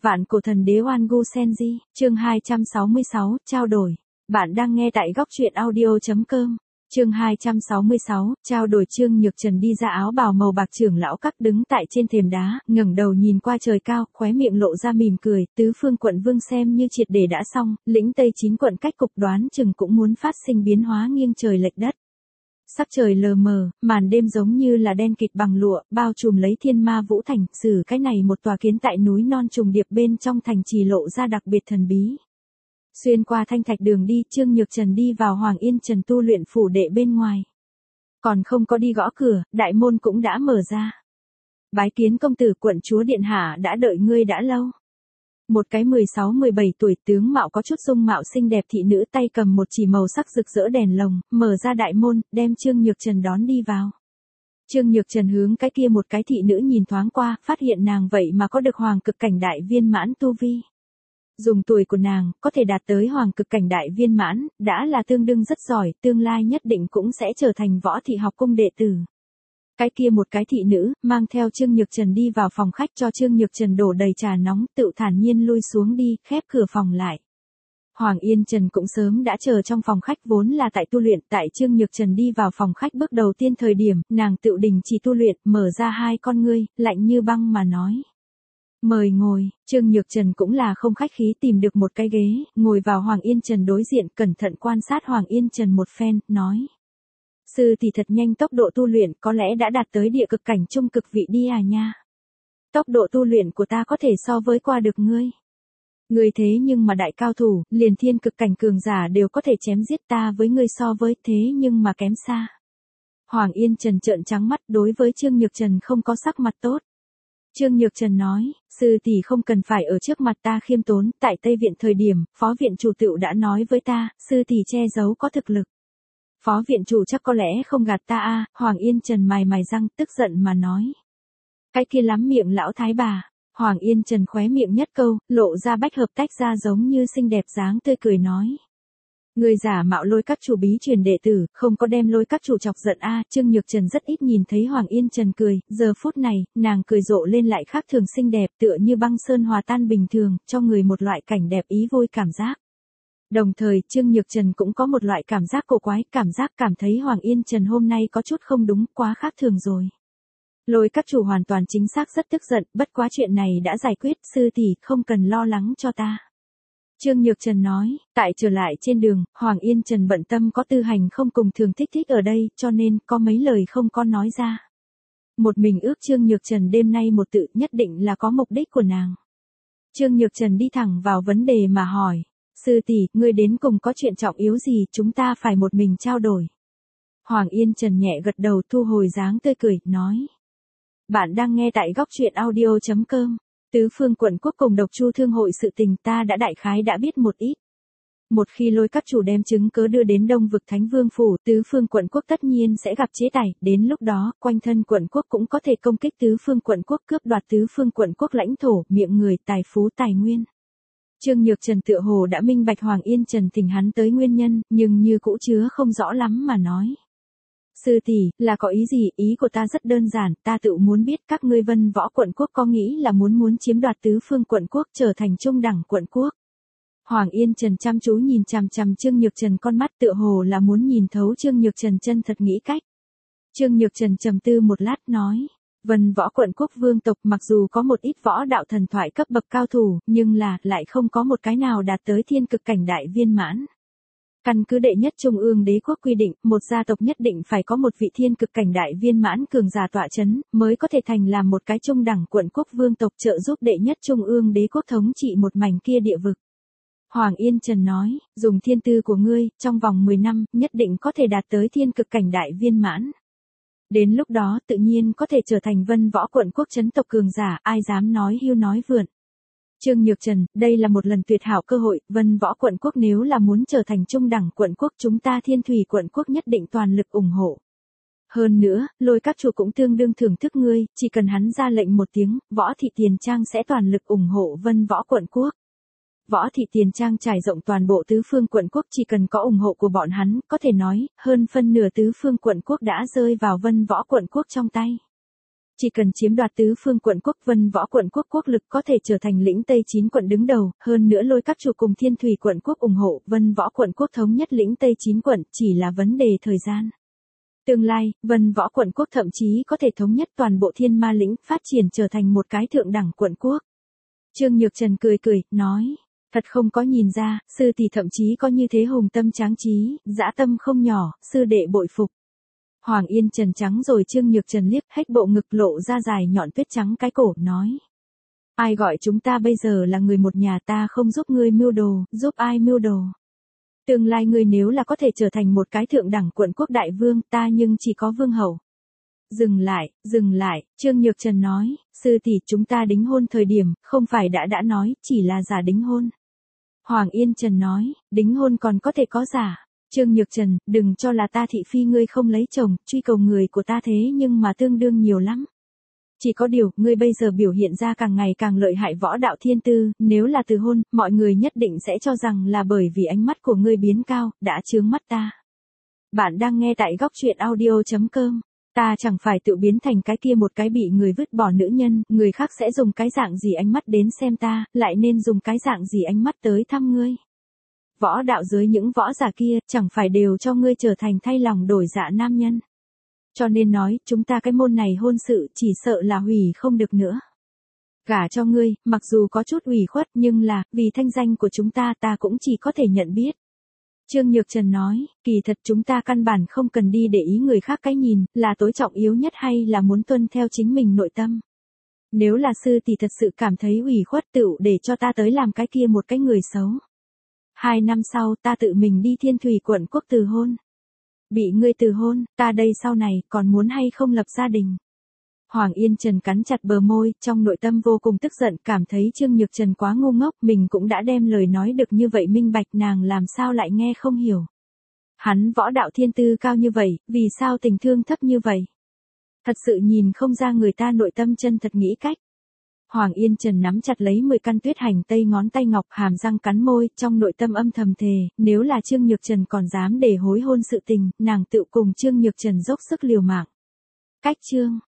Vạn cổ thần đế Oan Gu Senji, chương 266, trao đổi. Bạn đang nghe tại góc truyện audio.com. Chương 266, trao đổi. Trương Nhược Trần đi ra áo bào màu bạc, trưởng lão các đứng tại trên thềm đá, ngẩng đầu nhìn qua trời cao, khóe miệng lộ ra mỉm cười, tứ phương quận vương xem như triệt để đã xong, lĩnh Tây 9 quận cách cục đoán chừng cũng muốn phát sinh biến hóa nghiêng trời lệch đất. Sắc trời lờ mờ, màn đêm giống như là đen kịt bằng lụa, bao trùm lấy Thiên Ma Vũ Thành, xử cái này một tòa kiến tại núi non trùng điệp bên trong thành trì lộ ra đặc biệt thần bí. Xuyên qua thanh thạch đường đi, Trương Nhược Trần đi vào Hoàng Yên Trần tu luyện phủ đệ bên ngoài. Còn không có đi gõ cửa, đại môn cũng đã mở ra. Bái kiến công tử, quận chúa điện hạ đã đợi ngươi đã lâu. Một cái 16-17 tuổi, tướng mạo có chút dung mạo xinh đẹp thị nữ tay cầm một chỉ màu sắc rực rỡ đèn lồng, mở ra đại môn, đem Trương Nhược Trần đón đi vào. Trương Nhược Trần hướng cái kia một cái thị nữ nhìn thoáng qua, phát hiện nàng vậy mà có được hoàng cực cảnh đại viên mãn tu vi. Dùng tuổi của nàng, có thể đạt tới hoàng cực cảnh đại viên mãn, đã là tương đương rất giỏi, tương lai nhất định cũng sẽ trở thành võ thị học cung đệ tử. Cái kia một cái thị nữ, mang theo Trương Nhược Trần đi vào phòng khách, cho Trương Nhược Trần đổ đầy trà nóng, tự thản nhiên lui xuống đi, khép cửa phòng lại. Hoàng Yên Trần cũng sớm đã chờ trong phòng khách, vốn là tại tu luyện. Tại Trương Nhược Trần đi vào phòng khách bước đầu tiên thời điểm, nàng tự đình chỉ tu luyện, mở ra hai con ngươi, lạnh như băng mà nói. Mời ngồi. Trương Nhược Trần cũng là không khách khí tìm được một cái ghế, ngồi vào Hoàng Yên Trần đối diện, cẩn thận quan sát Hoàng Yên Trần một phen, nói. Sư thì thật nhanh, tốc độ tu luyện có lẽ đã đạt tới địa cực cảnh trung cực vị đi à nha. Tốc độ tu luyện của ta có thể so với qua được ngươi. Ngươi thế nhưng mà đại cao thủ, liền thiên cực cảnh cường giả đều có thể chém giết, ta với ngươi so với thế nhưng mà kém xa. Hoàng Yên Trần trợn trắng mắt, đối với Trương Nhược Trần không có sắc mặt tốt. Trương Nhược Trần nói, sư tỷ không cần phải ở trước mặt ta khiêm tốn, tại Tây Viện thời điểm, phó viện chủ tựu đã nói với ta, sư tỷ che giấu có thực lực. Phó viện chủ chắc có lẽ không gạt ta a. Hoàng Yên Trần mài răng, tức giận mà nói. Cái kia lắm miệng lão thái bà. Hoàng Yên Trần khóe miệng nhất câu, lộ ra bách hợp tách ra giống như xinh đẹp dáng tươi cười nói. Người giả mạo Lôi Các chủ bí truyền đệ tử, không có đem Lôi Các chủ chọc giận a. Trương Nhược Trần rất ít nhìn thấy Hoàng Yên Trần cười, giờ phút này, nàng cười rộ lên lại khác thường xinh đẹp, tựa như băng sơn hòa tan bình thường, cho người một loại cảnh đẹp ý vui cảm giác. Đồng thời, Trương Nhược Trần cũng có một loại cảm giác cổ quái, cảm giác cảm thấy Hoàng Yên Trần hôm nay có chút không đúng, quá khác thường rồi. Lôi Các chủ hoàn toàn chính xác rất tức giận, bất quá chuyện này đã giải quyết, sư tỷ không cần lo lắng cho ta. Trương Nhược Trần nói, tại trở lại trên đường, Hoàng Yên Trần bận tâm có Tư Hành không cùng Thường Thích ở đây, cho nên có mấy lời không có nói ra. Một mình ước Trương Nhược Trần đêm nay một tự, nhất định là có mục đích của nàng. Trương Nhược Trần đi thẳng vào vấn đề mà hỏi. Sư tỷ, ngươi đến cùng có chuyện trọng yếu gì, chúng ta phải một mình trao đổi. Hoàng Yên Trần nhẹ gật đầu, thu hồi dáng tươi cười, nói. Bạn đang nghe tại góc truyện audio.com. Tứ phương quận quốc cùng Độc Chu thương hội sự tình ta đã đại khái đã biết một ít. Một khi Lôi Các chủ đem chứng cớ đưa đến Đông vực Thánh Vương phủ, tứ phương quận quốc tất nhiên sẽ gặp chế tài, đến lúc đó, quanh thân quận quốc cũng có thể công kích tứ phương quận quốc, cướp đoạt tứ phương quận quốc lãnh thổ, miệng người, tài phú tài nguyên. Trương Nhược Trần tựa hồ đã minh bạch Hoàng Yên Trần thỉnh hắn tới nguyên nhân, nhưng như cũ chứa không rõ lắm mà nói. Sư tỷ, là có ý gì? Ý của ta rất đơn giản, ta tự muốn biết các ngươi Vân Võ quận quốc có nghĩ là muốn chiếm đoạt tứ phương quận quốc, trở thành trung đẳng quận quốc. Hoàng Yên Trần chăm chú nhìn chằm chằm Trương Nhược Trần, con mắt tựa hồ là muốn nhìn thấu Trương Nhược Trần chân thật nghĩ cách. Trương Nhược Trần trầm tư một lát nói. Vân Võ quận quốc vương tộc mặc dù có một ít võ đạo thần thoại cấp bậc cao thủ, nhưng lại không có một cái nào đạt tới thiên cực cảnh đại viên mãn. Căn cứ đệ nhất trung ương đế quốc quy định, một gia tộc nhất định phải có một vị thiên cực cảnh đại viên mãn cường giả tọa chấn, mới có thể thành làm một cái trung đẳng quận quốc vương tộc, trợ giúp đệ nhất trung ương đế quốc thống trị một mảnh kia địa vực. Hoàng Yên Trần nói, dùng thiên tư của ngươi, trong vòng 10 năm, nhất định có thể đạt tới thiên cực cảnh đại viên mãn. Đến lúc đó tự nhiên có thể trở thành Vân Võ quận quốc chấn tộc cường giả, ai dám nói hưu nói vượn. Trương Nhược Trần, đây là một lần tuyệt hảo cơ hội, Vân Võ quận quốc nếu là muốn trở thành trung đẳng quận quốc, chúng ta Thiên Thủy quận quốc nhất định toàn lực ủng hộ. Hơn nữa, Lôi Các chủ cũng tương đương thưởng thức ngươi, chỉ cần hắn ra lệnh một tiếng, Võ thị Tiền Trang sẽ toàn lực ủng hộ Vân Võ quận quốc. Võ thị Tiền Trang trải rộng toàn bộ tứ phương quận quốc, chỉ cần có ủng hộ của bọn hắn, có thể nói, hơn phân nửa tứ phương quận quốc đã rơi vào Vân Võ quận quốc trong tay. Chỉ cần chiếm đoạt tứ phương quận quốc, Vân Võ quận quốc quốc lực có thể trở thành lĩnh Tây 9 quận đứng đầu, hơn nữa lôi các chủ cùng Thiên Thủy quận quốc ủng hộ, Vân Võ quận quốc thống nhất lĩnh Tây 9 quận, chỉ là vấn đề thời gian. Tương lai, Vân Võ quận quốc thậm chí có thể thống nhất toàn bộ Thiên Ma lĩnh, phát triển trở thành một cái thượng đẳng quận quốc. Trương Nhược Trần cười cười, nói, thật không có nhìn ra, sư tỷ thậm chí có như thế hùng tâm tráng trí, dã tâm không nhỏ, sư đệ bội phục. Hoàng Yên Trần trắng rồi Trương Nhược Trần liếc, hách bộ ngực lộ ra dài nhọn tuyết trắng cái cổ, nói. Ai gọi chúng ta bây giờ là người một nhà, ta không giúp ngươi mưu đồ, giúp ai mưu đồ. Tương lai ngươi nếu là có thể trở thành một cái thượng đẳng quận quốc đại vương, ta nhưng chỉ có vương hậu. Dừng lại, Trương Nhược Trần nói, sư tỷ chúng ta đính hôn thời điểm, không phải đã nói, chỉ là giả đính hôn. Hoàng Yên Trần nói, đính hôn còn có thể có giả. Trương Nhược Trần, đừng cho là ta thị phi ngươi không lấy chồng, truy cầu người của ta thế nhưng mà tương đương nhiều lắm. Chỉ có điều, ngươi bây giờ biểu hiện ra càng ngày càng lợi hại võ đạo thiên tư, nếu là từ hôn, mọi người nhất định sẽ cho rằng là bởi vì ánh mắt của ngươi biến cao, đã chướng mắt ta. Bạn đang nghe tại góc truyện audio.com. Ta chẳng phải tự biến thành cái kia một cái bị người vứt bỏ nữ nhân, người khác sẽ dùng cái dạng gì ánh mắt đến xem ta, lại nên dùng cái dạng gì ánh mắt tới thăm ngươi. Võ đạo dưới những võ giả kia, chẳng phải đều cho ngươi trở thành thay lòng đổi dạ nam nhân. Cho nên nói, chúng ta cái môn này hôn sự chỉ sợ là hủy không được nữa. Gả cho ngươi, mặc dù có chút ủy khuất nhưng là, vì thanh danh của chúng ta cũng chỉ có thể nhận biết. Trương Nhược Trần nói, kỳ thật chúng ta căn bản không cần đi để ý người khác cái nhìn, là tối trọng yếu nhất hay là muốn tuân theo chính mình nội tâm. Nếu là sư thì thật sự cảm thấy ủy khuất tựu để cho ta tới làm cái kia một cái người xấu. 2 năm sau ta tự mình đi Thiên Thủy quận quốc từ hôn. Bị ngươi từ hôn, ta đây sau này còn muốn hay không lập gia đình. Hoàng Yên Trần cắn chặt bờ môi, trong nội tâm vô cùng tức giận, cảm thấy Trương Nhược Trần quá ngu ngốc, mình cũng đã đem lời nói được như vậy minh bạch, nàng làm sao lại nghe không hiểu. Hắn võ đạo thiên tư cao như vậy, vì sao tình thương thấp như vậy? Thật sự nhìn không ra người ta nội tâm chân thật nghĩ cách. Hoàng Yên Trần nắm chặt lấy 10 căn tuyết hành tây ngón tay ngọc, hàm răng cắn môi, trong nội tâm âm thầm thề, nếu là Trương Nhược Trần còn dám để hối hôn sự tình, nàng tự cùng Trương Nhược Trần dốc sức liều mạng. Cách chương